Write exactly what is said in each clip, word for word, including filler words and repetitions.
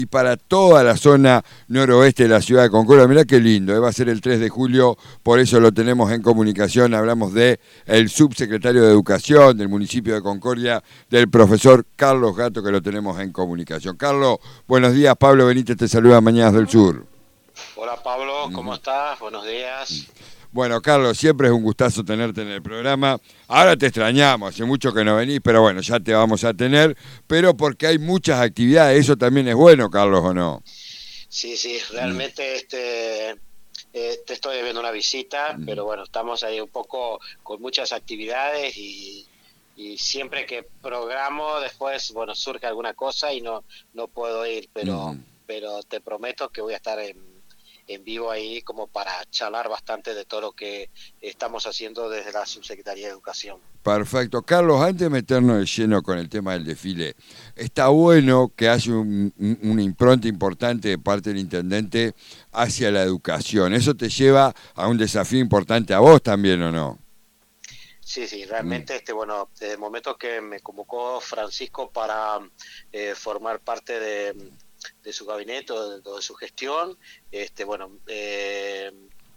y para toda la zona noroeste de la ciudad de Concordia. Mirá qué lindo, ¿eh? Va a ser el tres de julio, por eso lo tenemos en comunicación. Hablamos de el subsecretario de Educación del municipio de Concordia, del profesor Carlos Gato, que lo tenemos en comunicación. Carlos, buenos días. Pablo Benítez te saluda, Mañanas del Sur. Hola Pablo, ¿cómo estás? Buenos días. Bueno, Carlos, siempre es un gustazo tenerte en el programa. Ahora te extrañamos, hace mucho que no venís, pero bueno, ya te vamos a tener, pero porque hay muchas actividades, eso también es bueno, Carlos, ¿o no? Sí, sí, realmente este eh, te estoy debiendo una visita, pero bueno, estamos ahí un poco con muchas actividades y, y siempre que programo después, bueno, surge alguna cosa y no no puedo ir, pero Uh-huh. pero te prometo que voy a estar en en vivo ahí como para charlar bastante de todo lo que estamos haciendo desde la Subsecretaría de Educación. Perfecto. Carlos, antes de meternos de lleno con el tema del desfile, está bueno que haya un, un, una impronta importante de parte del intendente hacia la educación. ¿Eso te lleva a un desafío importante a vos también o no? Sí, sí, realmente, este, bueno, desde el momento que me convocó Francisco para eh, formar parte de, de su gabinete o de, de su gestión, este, bueno, eh,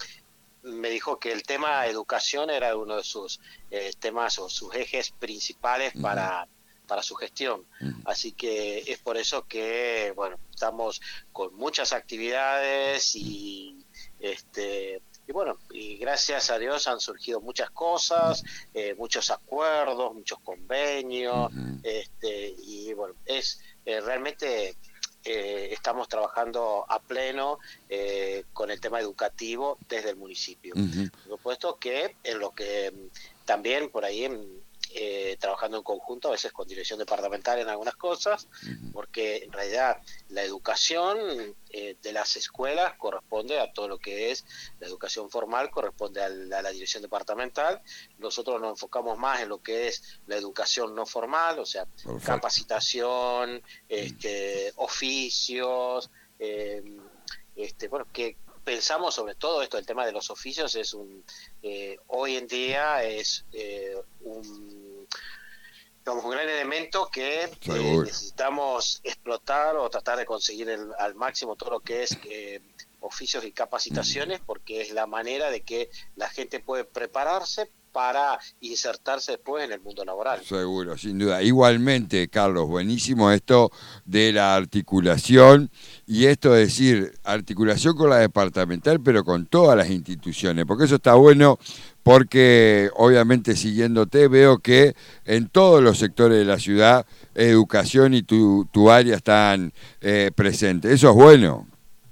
me dijo que el tema educación era uno de sus eh, temas o sus ejes principales Uh-huh. para para su gestión. Uh-huh. Así que es por eso que, bueno, estamos con muchas actividades y este y bueno, y gracias a Dios han surgido muchas cosas, eh, muchos acuerdos, muchos convenios, Uh-huh. este y bueno, es eh, realmente eh, estamos trabajando a pleno eh, con el tema educativo desde el municipio. Uh-huh. Por supuesto que en lo que también por ahí eh, trabajando en conjunto, a veces con dirección departamental en algunas cosas, Uh-huh. porque en realidad la educación eh, de las escuelas corresponde a todo lo que es la educación formal, corresponde a la, a la dirección departamental. Nosotros nos enfocamos más en lo que es la educación no formal, o sea, Perfecto. capacitación, este, oficios, eh, este, bueno, que pensamos sobre todo esto, el tema de los oficios es un, eh, hoy en día es eh, un, digamos, un gran elemento que eh, necesitamos explotar o tratar de conseguir el, al máximo todo lo que es eh, oficios y capacitaciones, porque es la manera de que la gente puede prepararse para insertarse después en el mundo laboral. Seguro, sin duda. Igualmente, Carlos, buenísimo esto de la articulación y esto es decir, articulación con la departamental, pero con todas las instituciones, porque eso está bueno, porque obviamente siguiéndote veo que en todos los sectores de la ciudad, educación y tu, tu área están eh, presentes. Eso es bueno.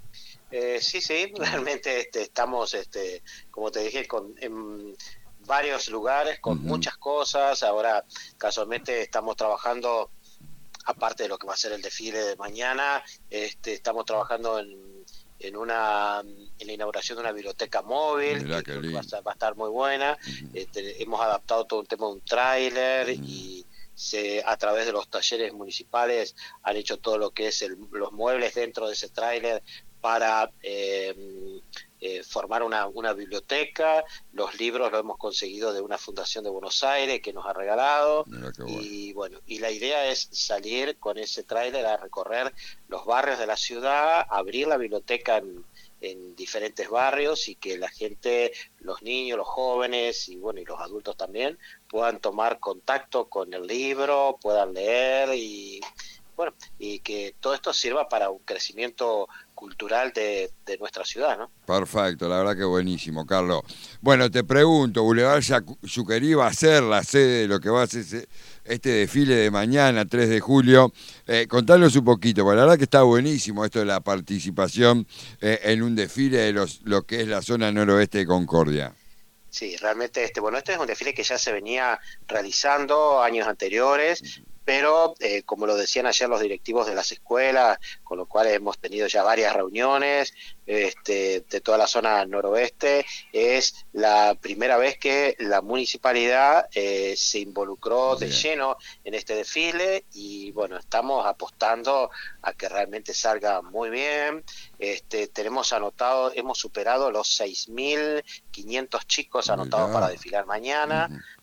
Eh, sí, sí, realmente este, estamos, este, como te dije, con... En, varios lugares con uh-huh. muchas cosas. Ahora casualmente estamos trabajando, aparte de lo que va a ser el desfile de mañana, este, estamos trabajando en, en una en la inauguración de una biblioteca móvil que, que va, a estar, va a estar muy buena. Uh-huh. Este, hemos adaptado todo el tema de un tráiler uh-huh. y se, a través de los talleres municipales han hecho todo lo que es el, los muebles dentro de ese tráiler para eh, eh, formar una, una biblioteca. Los libros los hemos conseguido de una fundación de Buenos Aires que nos ha regalado. Bueno. Y bueno, y la idea es salir con ese tráiler a recorrer los barrios de la ciudad, abrir la biblioteca en, en diferentes barrios y que la gente, los niños, los jóvenes y bueno y los adultos también puedan tomar contacto con el libro, puedan leer y bueno, y que todo esto sirva para un crecimiento cultural de, de nuestra ciudad, ¿no? Perfecto, la verdad que buenísimo, Carlos. Bueno, te pregunto, Boulevard Yuquerí va a ser la sede de lo que va a ser este desfile de mañana, tres de julio. Eh, contanos un poquito, porque la verdad que está buenísimo esto de la participación eh, en un desfile de los, lo que es la zona noroeste de Concordia. Sí, realmente, este, bueno, este es un desfile que ya se venía realizando años anteriores, pero eh, como lo decían ayer los directivos de las escuelas, con los cuales hemos tenido ya varias reuniones este, de toda la zona noroeste, es la primera vez que la municipalidad eh, se involucró de lleno en este desfile y bueno, estamos apostando a que realmente salga muy bien. Este, tenemos anotado, hemos superado los seis mil quinientos chicos anotados para desfilar mañana, uh-huh.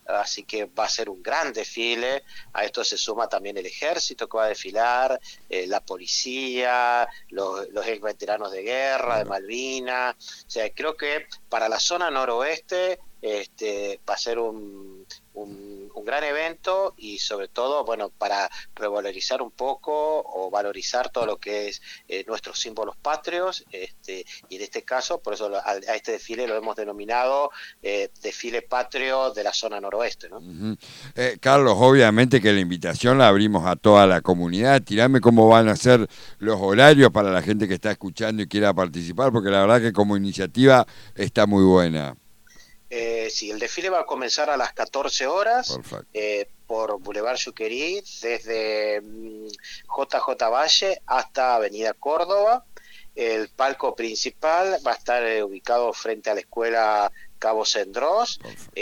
así que va a ser un gran desfile. A esto se suma también el ejército que va a desfilar, eh, la policía, los, los ex veteranos de guerra, de Malvinas. O sea, creo que para la zona noroeste este, va a ser un, un, un gran evento y sobre todo, bueno, para revalorizar un poco o valorizar todo lo que es eh, nuestros símbolos patrios, este, y en este caso, por eso a, a este desfile lo hemos denominado eh, desfile patrio de la zona noroeste, ¿no? Uh-huh. eh, Carlos, obviamente que la invitación la abrimos a toda la comunidad. Tirame cómo van a ser los horarios para la gente que está escuchando y quiera participar, porque la verdad que como iniciativa está muy buena. Eh, sí, el desfile va a comenzar a las catorce horas eh, por Boulevard Yuquerí, desde mm, J J Valle hasta Avenida Córdoba. El palco principal va a estar eh, ubicado frente a la escuela Cabo Cendrós,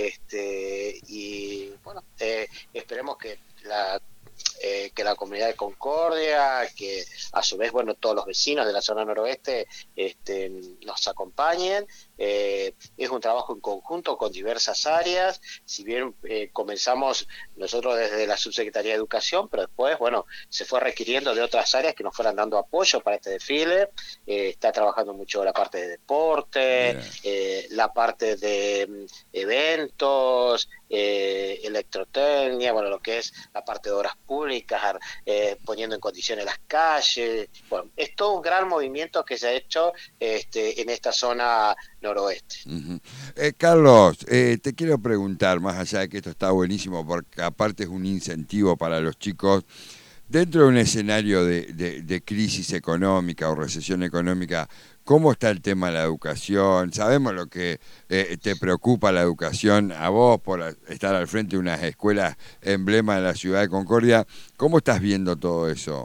este, y bueno, eh, esperemos que la Eh, que la comunidad de Concordia, que a su vez, bueno, todos los vecinos de la zona noroeste este, nos acompañen. Eh, es un trabajo en conjunto con diversas áreas, si bien eh, comenzamos nosotros desde la Subsecretaría de Educación, pero después, bueno, se fue requiriendo de otras áreas que nos fueran dando apoyo para este desfile. Eh, está trabajando mucho la parte de deporte, yeah. eh, la parte de um, eventos, eh, electrotecnia, bueno, lo que es la parte de obras públicas, eh, poniendo en condiciones las calles. Bueno, es todo un gran movimiento que se ha hecho este, en esta zona noroeste. Uh-huh. eh, Carlos, eh, te quiero preguntar, más allá de que esto está buenísimo, porque aparte es un incentivo para los chicos, dentro de un escenario de, de, de crisis económica o recesión económica, ¿cómo está el tema de la educación? Sabemos lo que eh, te preocupa la educación a vos por estar al frente de unas escuelas emblema de la ciudad de Concordia. ¿Cómo estás viendo todo eso?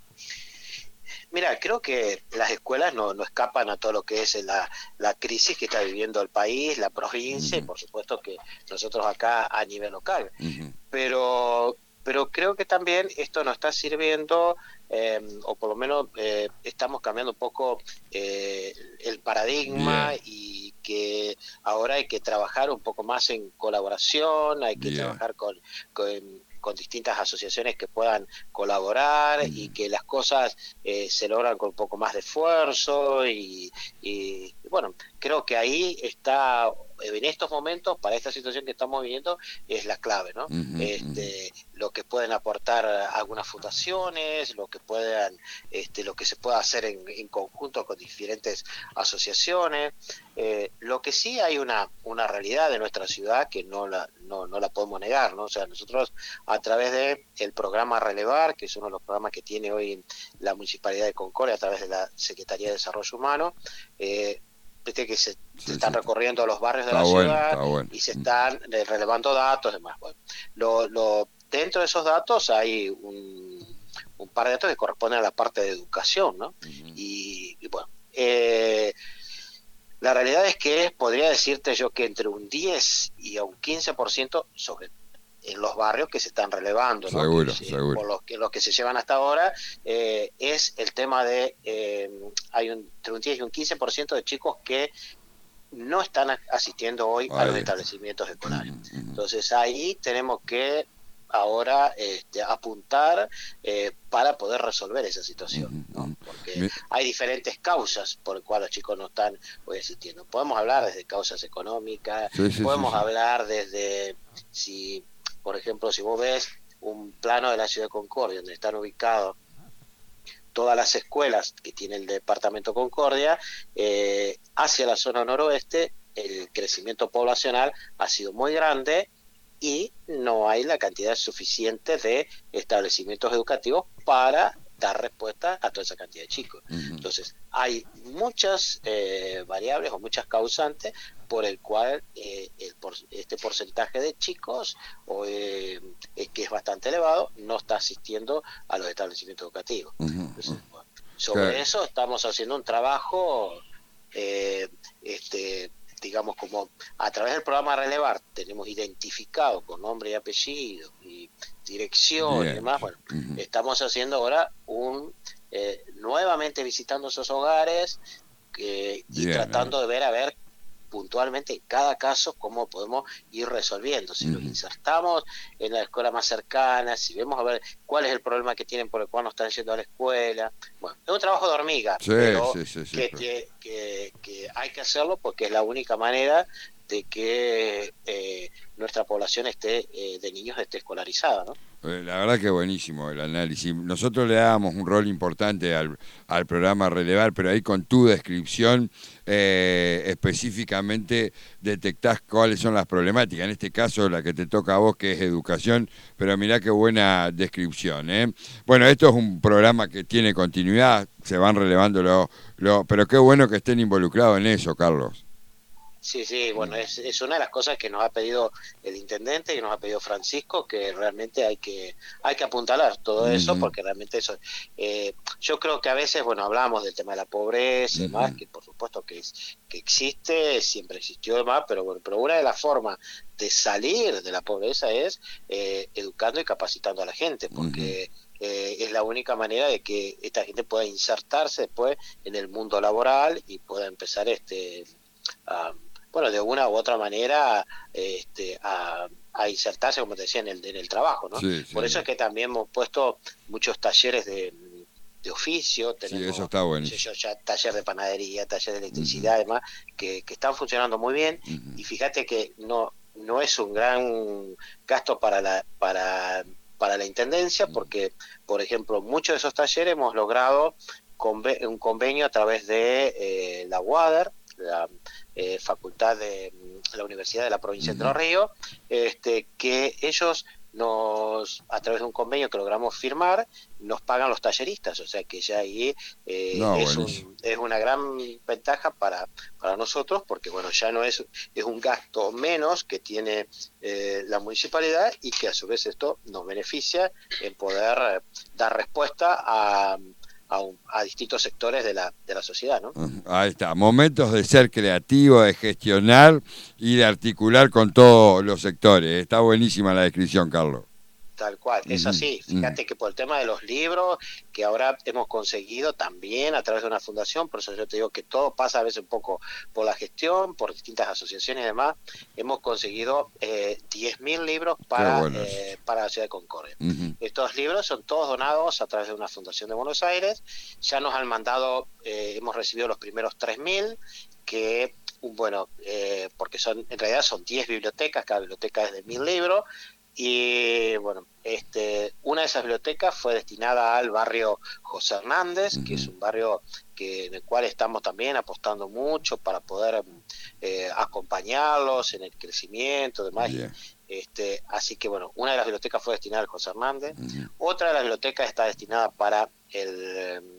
Mira, creo que las escuelas no, no escapan a todo lo que es la, la crisis que está viviendo el país, la provincia, uh-huh. y por supuesto que nosotros acá a nivel local. Uh-huh. Pero... pero creo que también esto nos está sirviendo, eh, o por lo menos eh, estamos cambiando un poco eh, el paradigma, yeah. y que ahora hay que trabajar un poco más en colaboración, hay que yeah. trabajar con, con, con distintas asociaciones que puedan colaborar, mm. y que las cosas eh, se logran con un poco más de esfuerzo, y, y, y bueno, creo que ahí está, en estos momentos, para esta situación que estamos viviendo, es la clave, ¿no? Uh-huh, este, uh-huh. Lo que pueden aportar algunas fundaciones, lo que puedan, este, lo que se pueda hacer en, en conjunto con diferentes asociaciones. Eh, lo que sí hay una, una realidad de nuestra ciudad que no la, no, no la podemos negar, ¿no? O sea, nosotros a través de el programa Relevar, que es uno de los programas que tiene hoy la Municipalidad de Concordia a través de la Secretaría de Desarrollo Humano, eh, viste que se, sí, se están sí. recorriendo los barrios de está la bueno, ciudad bueno. y se están eh, relevando datos y demás. Bueno, lo, lo, dentro de esos datos hay un, un par de datos que corresponden a la parte de educación, ¿no? Uh-huh. y, y bueno, eh, la realidad es que podría decirte yo que entre un diez y un quince por ciento sobre en los barrios que se están relevando, ¿no? Seguro, que, seguro. Por los que, los que se llevan hasta ahora, eh, es el tema de, eh, hay un, entre un diez y un quince por ciento de chicos que no están asistiendo hoy Ay, a los establecimientos escolares. Uh-huh. Entonces ahí tenemos que ahora este, apuntar eh, para poder resolver esa situación, uh-huh. ¿no? Porque Mi... hay diferentes causas por las cuales los chicos no están hoy asistiendo. Podemos hablar desde causas económicas, sí, sí, podemos sí, sí. hablar desde si... Por ejemplo, si vos ves un plano de la ciudad de Concordia, donde están ubicados todas las escuelas que tiene el departamento Concordia, eh, hacia la zona noroeste, el crecimiento poblacional ha sido muy grande y no hay la cantidad suficiente de establecimientos educativos para dar respuesta a toda esa cantidad de chicos. Uh-huh. Entonces, hay muchas eh, variables o muchas causantes por el cual eh, el por, este porcentaje de chicos, o, eh, que es bastante elevado, no está asistiendo a los establecimientos educativos. Uh-huh. Entonces, bueno, sobre claro. eso estamos haciendo un trabajo, eh, este, digamos, como a través del programa Relevar tenemos identificado con nombre y apellido y dirección yeah. y demás. Bueno, uh-huh. estamos haciendo ahora un eh, nuevamente visitando esos hogares eh, y yeah, tratando yeah. de ver a ver puntualmente en cada caso cómo podemos ir resolviendo, si uh-huh. los insertamos en la escuela más cercana, si vemos a ver cuál es el problema que tienen por el cual no están yendo a la escuela. Bueno, es un trabajo de hormiga, sí, pero sí, sí, sí, que, pero... que, que, que hay que hacerlo porque es la única manera de que eh, nuestra población esté eh, de niños esté escolarizada, ¿no? La verdad que buenísimo el análisis. Nosotros le dábamos un rol importante al, al programa Relevar, pero ahí con tu descripción eh, específicamente detectás cuáles son las problemáticas. En este caso la que te toca a vos, que es educación, pero mirá qué buena descripción, ¿eh? Bueno, esto es un programa que tiene continuidad, se van relevando lo, lo, pero qué bueno que estén involucrados en eso, Carlos. Sí, sí, bueno, es, es una de las cosas que nos ha pedido el intendente, que nos ha pedido Francisco, que realmente hay que hay que apuntalar todo uh-huh. eso, porque realmente eso, eh, yo creo que a veces, bueno, hablamos del tema de la pobreza y uh-huh. demás, que por supuesto que es, que existe, siempre existió y demás, pero bueno, pero una de las formas de salir de la pobreza es eh, educando y capacitando a la gente, porque uh-huh. eh, es la única manera de que esta gente pueda insertarse después en el mundo laboral y pueda empezar este a bueno, de una u otra manera este, a, a insertarse, como te decía, en el, en el trabajo, ¿no? Sí, sí. Por eso es que también hemos puesto muchos talleres de, de oficio, tenemos, sí, eso está bueno. No sé yo, ya taller de panadería, taller de electricidad, uh-huh. además, que, que están funcionando muy bien, uh-huh. y fíjate que no no es un gran gasto para la para para la intendencia, uh-huh. porque, por ejemplo, muchos de esos talleres hemos logrado conve- un convenio a través de eh, la UADER, la eh, facultad de la Universidad de la Provincia uh-huh. de Entre Ríos, este, que ellos nos, a través de un convenio que logramos firmar, nos pagan los talleristas, o sea que ya ahí eh, no, es, un, es una gran ventaja para, para nosotros, porque bueno, ya no es, es un gasto menos que tiene eh, la municipalidad y que a su vez esto nos beneficia en poder eh, dar respuesta a A, un, a distintos sectores de la, de la sociedad, ¿no? Ahí está, momentos de ser creativo, de gestionar y de articular con todos los sectores. Está buenísima la descripción, Carlos. Tal cual, es así. Fíjate que por el tema de los libros, que ahora hemos conseguido también a través de una fundación, por eso yo te digo que todo pasa a veces un poco por la gestión, por distintas asociaciones y demás, hemos conseguido eh, diez mil libros para, bueno. eh, para la ciudad de Concordia. Uh-huh. Estos libros son todos donados a través de una fundación de Buenos Aires, ya nos han mandado, eh, hemos recibido los primeros tres mil, que bueno, eh, porque son en realidad son diez bibliotecas, cada biblioteca es de mil libros, y bueno, este, una de esas bibliotecas fue destinada al barrio José Hernández, uh-huh. que es un barrio que en el cual estamos también apostando mucho para poder eh, acompañarlos en el crecimiento, demás. Yeah. Este, así que bueno, una de las bibliotecas fue destinada al José Hernández, uh-huh. otra de las bibliotecas está destinada para el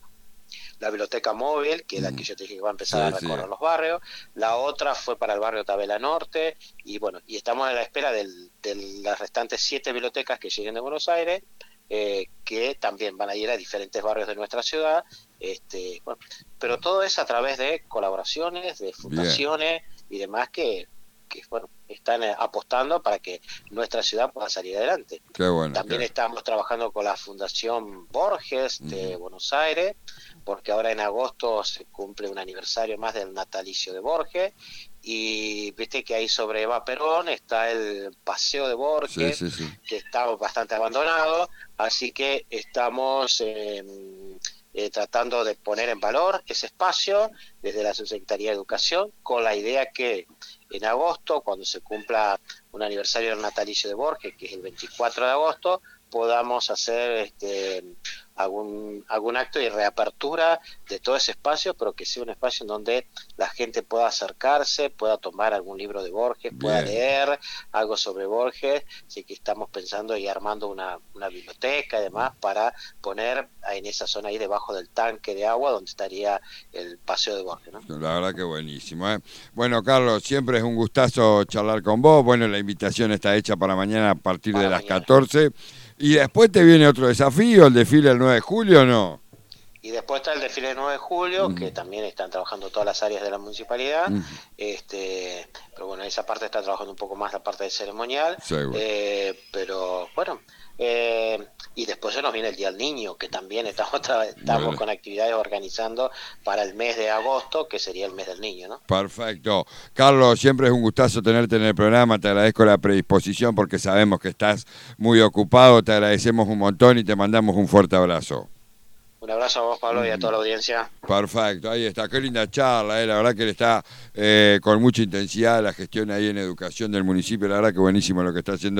la biblioteca móvil, que es la que yo te dije que va a empezar sí, a recorrer sí. los barrios, la otra fue para el barrio Tabela Norte, y bueno, y estamos a la espera del, de las restantes siete bibliotecas que lleguen de Buenos Aires, eh, que también van a ir a diferentes barrios de nuestra ciudad, este, bueno, pero todo es a través de colaboraciones, de fundaciones Bien. y demás que, que bueno, están apostando para que nuestra ciudad pueda salir adelante. Qué bueno, también qué... estamos trabajando con la Fundación Borges de uh-huh. Buenos Aires, porque ahora en agosto se cumple un aniversario más del natalicio de Borges, y viste que ahí sobre Eva Perón está el Paseo de Borges, sí, sí, sí. que está bastante abandonado, así que estamos eh, eh, tratando de poner en valor ese espacio desde la Subsecretaría de Educación, con la idea que en agosto, cuando se cumpla un aniversario del natalicio de Borges, que es el veinticuatro de agosto, podamos hacer este algún algún acto de reapertura de todo ese espacio, pero que sea un espacio en donde la gente pueda acercarse, pueda tomar algún libro de Borges, Bien. pueda leer algo sobre Borges, así que estamos pensando y armando una, una biblioteca y demás para poner en esa zona ahí debajo del tanque de agua donde estaría el Paseo de Borges, ¿no? La verdad que buenísimo, ¿eh? Bueno, Carlos, siempre es un gustazo charlar con vos. Bueno, la invitación está hecha para mañana a partir para de las mañana. catorce. Y después te viene otro desafío, el desfile el nueve de julio, ¿o no? Y después está el desfile de nueve de julio, Uh-huh. que también están trabajando todas las áreas de la municipalidad. Uh-huh. este Pero bueno, esa parte está trabajando un poco más la parte del ceremonial. Eh, pero bueno, eh, y después se nos viene el Día del Niño, que también estamos, estamos bueno. con actividades organizando para el mes de agosto, que sería el mes del niño, ¿no? Perfecto. Carlos, siempre es un gustazo tenerte en el programa. Te agradezco la predisposición porque sabemos que estás muy ocupado. Te agradecemos un montón y te mandamos un fuerte abrazo. Un abrazo a vos, Pablo, y a toda la audiencia. Perfecto, ahí está. Qué linda charla, eh. La verdad que él está eh, con mucha intensidad la gestión ahí en educación del municipio. La verdad que buenísimo lo que está haciendo